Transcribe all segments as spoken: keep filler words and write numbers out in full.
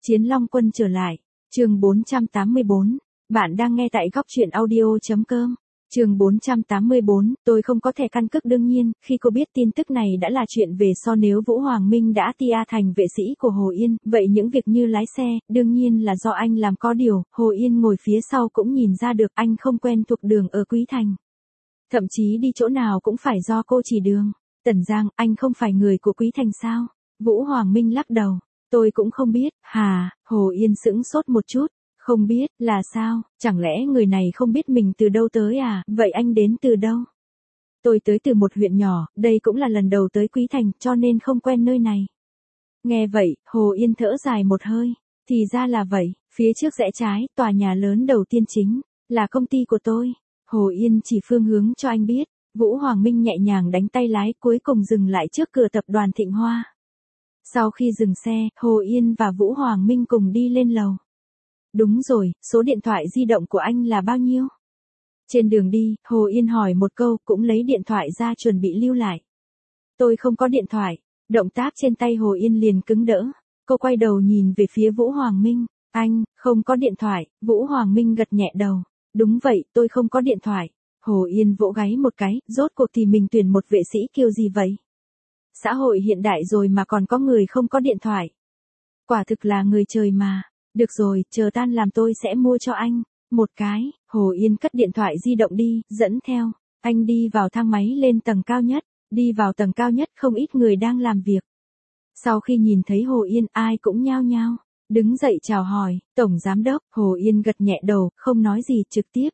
Chiến Long Quân trở lại. Chương bốn trăm tám mươi bốn. Bạn đang nghe tại góc truyện audio chấm com. Chương bốn trăm tám mươi bốn, tôi không có thẻ căn cước. Đương nhiên, khi cô biết tin tức này đã là chuyện về sau. Nếu Vũ Hoàng Minh đã tia thành vệ sĩ của Hồ Yên, vậy những việc như lái xe, đương nhiên là do anh làm. Có điều, Hồ Yên ngồi phía sau cũng nhìn ra được anh không quen thuộc đường ở Quý Thành. Thậm chí đi chỗ nào cũng phải do cô chỉ đường. Tần Giang, anh không phải người của Quý Thành sao? Vũ Hoàng Minh lắc đầu. Tôi cũng không biết. Hà, Hồ Yên sững sốt một chút. Không biết, là sao? Chẳng lẽ người này không biết mình từ đâu tới à? Vậy anh đến từ đâu? Tôi tới từ một huyện nhỏ, đây cũng là lần đầu tới Quý Thành, cho nên không quen nơi này. Nghe vậy, Hồ Yên thở dài một hơi. Thì ra là vậy, phía trước rẽ trái, tòa nhà lớn đầu tiên chính là công ty của tôi. Hồ Yên chỉ phương hướng cho anh biết. Vũ Hoàng Minh nhẹ nhàng đánh tay lái, cuối cùng dừng lại trước cửa tập đoàn Thịnh Hoa. Sau khi dừng xe, Hồ Yên và Vũ Hoàng Minh cùng đi lên lầu. Đúng rồi, số điện thoại di động của anh là bao nhiêu? Trên đường đi, Hồ Yên hỏi một câu, cũng lấy điện thoại ra chuẩn bị lưu lại. Tôi không có điện thoại. Động tác trên tay Hồ Yên liền cứng đỡ. Cô quay đầu nhìn về phía Vũ Hoàng Minh. Anh, không có điện thoại. Vũ Hoàng Minh gật nhẹ đầu. Đúng vậy, tôi không có điện thoại. Hồ Yên vỗ gáy một cái, rốt cuộc thì mình tuyển một vệ sĩ kiểu gì vậy? Xã hội hiện đại rồi mà còn có người không có điện thoại. Quả thực là người trời mà. Được rồi, chờ tan làm tôi sẽ mua cho anh. Một cái, Hồ Yên cất điện thoại di động đi, dẫn theo. Anh đi vào thang máy lên tầng cao nhất. Đi vào tầng cao nhất không ít người đang làm việc. Sau khi nhìn thấy Hồ Yên ai cũng nhao nhao. Đứng dậy chào hỏi, Tổng Giám Đốc. Hồ Yên gật nhẹ đầu, không nói gì, trực tiếp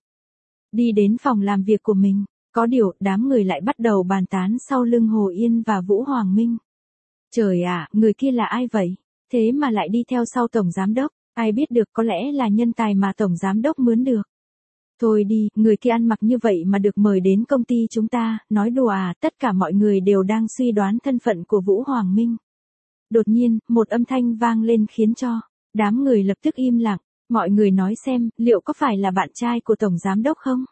đi đến phòng làm việc của mình. Có điều, đám người lại bắt đầu bàn tán sau lưng Hồ Yên và Vũ Hoàng Minh. Trời ạ, người kia là ai vậy? Thế mà lại đi theo sau Tổng Giám Đốc. Ai biết được, có lẽ là nhân tài mà Tổng Giám Đốc mướn được. Thôi đi, người kia ăn mặc như vậy mà được mời đến công ty chúng ta, nói đùa à? Tất cả mọi người đều đang suy đoán thân phận của Vũ Hoàng Minh. Đột nhiên, một âm thanh vang lên khiến cho đám người lập tức im lặng. Mọi người nói xem, liệu có phải là bạn trai của Tổng Giám Đốc không?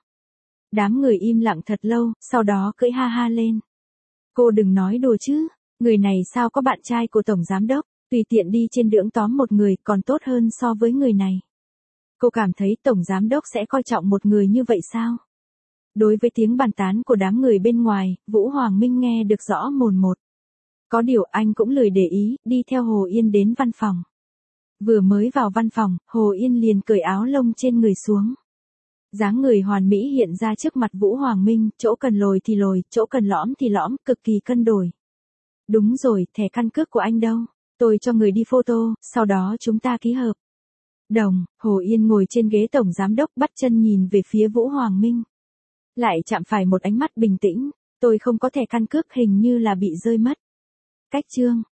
Đám người im lặng thật lâu, sau đó cười ha ha lên. Cô đừng nói đùa chứ, người này sao có bạn trai của Tổng Giám Đốc, tùy tiện đi trên đường tóm một người còn tốt hơn so với người này. Cô cảm thấy Tổng Giám Đốc sẽ coi trọng một người như vậy sao? Đối với tiếng bàn tán của đám người bên ngoài, Vũ Hoàng Minh nghe được rõ mồn một. Có điều anh cũng lười để ý, đi theo Hồ Yên đến văn phòng. Vừa mới vào văn phòng, Hồ Yên liền cởi áo lông trên người xuống. Dáng người hoàn mỹ hiện ra trước mặt Vũ Hoàng Minh, chỗ cần lồi thì lồi, chỗ cần lõm thì lõm, cực kỳ cân đổi. Đúng rồi, thẻ căn cước của anh đâu? Tôi cho người đi photo, sau đó chúng ta ký hợp đồng. Hồ Yên ngồi trên ghế Tổng Giám Đốc, bắt chân nhìn về phía Vũ Hoàng Minh. Lại chạm phải một ánh mắt bình tĩnh. Tôi không có thẻ căn cước, hình như là bị rơi mất. Cách chương.